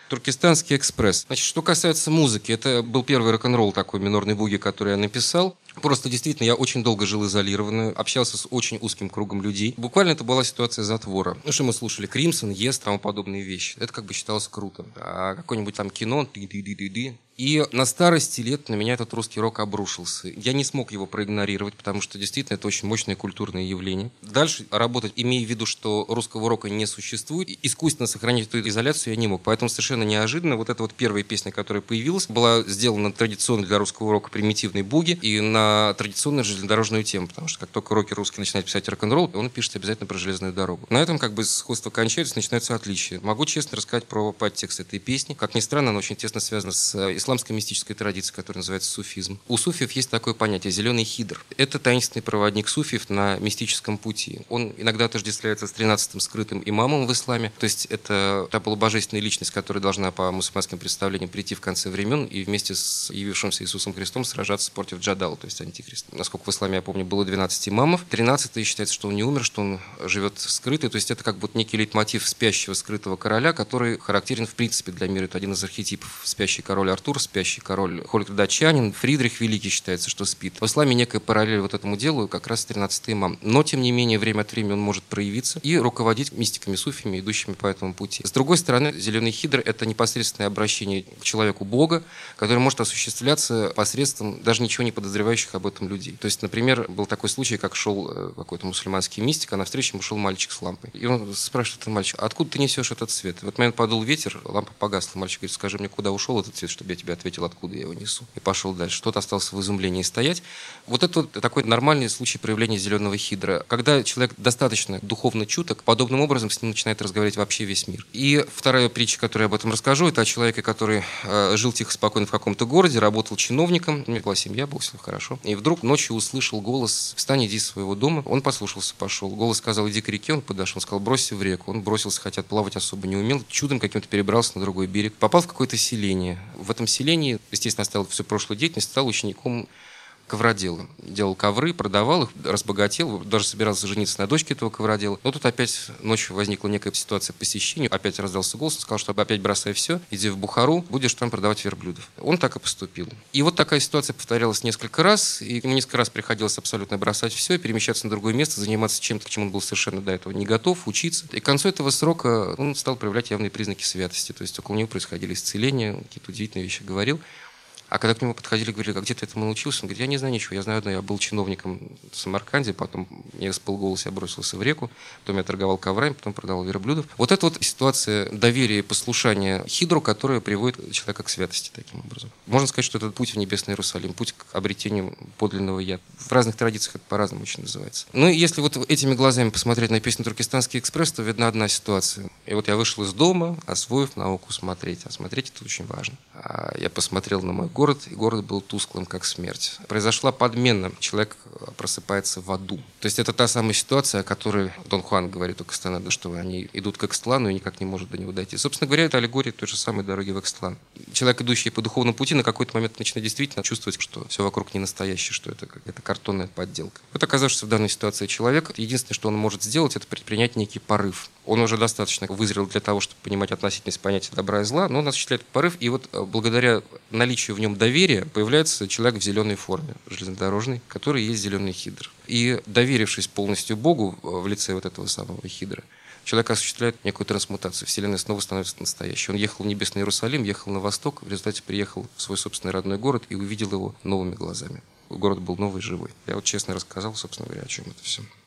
Туркестанский экспресс. Значит, что касается музыки, это был первый рок-н-ролл такой минорный буги, который я написал. Просто действительно я очень долго жил изолированно, общался с очень узким кругом людей. Буквально это была ситуация затвора. Ну что мы слушали? Кримсон, Ес, тому подобные вещи. Это как бы считалось круто. А какое-нибудь там кино, ты-ды-ды-ды-ды. И на старости лет на меня этот русский рок обрушился. Я не смог его проигнорировать, потому что действительно это очень мощное культурное явление. Дальше работать, имея в виду, что русского рока не существует, искусственно сохранить эту изоляцию я не мог. Поэтому совершенно неожиданно вот эта вот первая песня, которая появилась, была сделана традиционно для русского рока примитивной буги и на традиционную железнодорожную тему, потому что как только рокер русский начинает писать рок-н-ролл, он пишет обязательно про железную дорогу. На этом как бы сходство кончается, начинаются отличия. Могу честно рассказать про подтекст этой песни. Как ни странно, она очень тесно связана с исламской мистической традицией, которая называется суфизм. У суфиев есть такое понятие – зеленый хидр. Это таинственный проводник суфиев на мистическом пути. Он иногда отождествляется с 13-м скрытым имамом в исламе. То есть это та полубожественная личность, которая должна по мусульманским представлениям прийти в конце времен и вместе с явившимся Иисусом Христом сражаться против Джадала, то есть антихриста. Насколько в исламе, я помню, было 12 имамов. 13-й считается, что он не умер, что он живет скрытый. То есть это как бы некий лейтмотив спящего скрытого короля, который характерен в принципе для мира. Это один из архетипов. Спящий король Артур, спящий король Хольгер Датчанин. Фридрих Великий считается, что спит. В исламе некая параллель вот этому делу как раз 13-й имам. Но, тем не менее, время от времени он может проявиться и руководить мистиками, суфиями, идущими по этому пути. С другой стороны, зеленый хидр – это непосредственное обращение к человеку Бога, который может осуществляться посредством даже ничего не подозревающих об этом людей. То есть, например, был такой случай, как шел какой-то мусульманский мистик, а навстречу ему шел мальчик с лампой. И он спрашивает этот мальчик: откуда ты несешь этот свет? В этот момент подул ветер, лампа погасла. Мальчик говорит: скажи мне, куда ушел этот свет, чтобы я тебе ответил, откуда я его несу. И пошел дальше. Тот остался в изумлении стоять. Вот это вот такой нормальный случай проявления зеленого хидра. Когда человек достаточно духовно чуток, подобным образом с ним начинает разговаривать вообще весь мир. И вторая притча, которую я об этом расскажу, это о человеке, который жил тихо, спокойно в каком-то городе, работал чиновником, у него была семья, было все хорошо. И вдруг ночью услышал голос: встань, иди из своего дома. Он послушался, пошел. Голос сказал: иди к реке. Он подошел, сказал: бросься в реку. Он бросился, хотя плавать особо не умел, чудом каким-то перебрался на другой берег, попал в какое-то селение. В этом селении, естественно, оставил всю прошлую деятельность, стал учеником ковродела. Делал ковры, продавал их, разбогател, даже собирался жениться на дочке этого ковродела. Но тут опять ночью возникла некая ситуация посещения, опять раздался голос, он сказал, что опять бросай все, иди в Бухару, будешь там продавать верблюдов. Он так и поступил. И вот такая ситуация повторялась несколько раз, и ему несколько раз приходилось абсолютно бросать все, перемещаться на другое место, заниматься чем-то, к чему он был совершенно до этого не готов, учиться. И к концу этого срока он стал проявлять явные признаки святости, то есть около него происходили исцеления, какие-то удивительные вещи говорил. А когда к нему подходили, говорили: а где ты этому научился? Он говорит: я не знаю ничего, я знаю одно, я был чиновником в Самарканде, потом я исполголся, я бросился в реку, потом я торговал коврами, потом продавал верблюдов. Вот это вот ситуация доверия и послушания хидру, которая приводит человека к святости таким образом. Можно сказать, что это путь в Небесный Иерусалим, путь к обретению подлинного я. В разных традициях это по-разному очень называется. Ну и если вот этими глазами посмотреть на песню «Туркестанский экспресс», то видна одна ситуация. И вот я вышел из дома, освоив науку смотреть. А смотреть это очень важно. Я посмотрел на мой город, и город был тусклым, как смерть. Произошла подмена. Человек просыпается в аду. То есть это та самая ситуация, о которой Дон Хуан говорит у Кастанеды, что они идут к Экстлану и никак не может до него дойти. Собственно говоря, это аллегория той же самой дороги в Экстлан. Человек, идущий по духовному пути, на какой-то момент начинает действительно чувствовать, что все вокруг не настоящее, что это какая-то картонная подделка. Вот оказавшись в данной ситуации человек, единственное, что он может сделать, это предпринять некий порыв. Он уже достаточно вызрел для того, чтобы понимать относительность понятия добра и зла, но он осуществляет порыв, и вот благодаря наличию в нем доверия появляется человек в зеленой форме, железнодорожный, который есть зеленый хидр. И доверившись полностью Богу в лице вот этого самого хидра, человек осуществляет некую трансмутацию. Вселенная снова становится настоящей. Он ехал в Небесный Иерусалим, ехал на восток, в результате приехал в свой собственный родной город и увидел его новыми глазами. Город был новый, живой. Я вот честно рассказал, собственно говоря, о чем это все.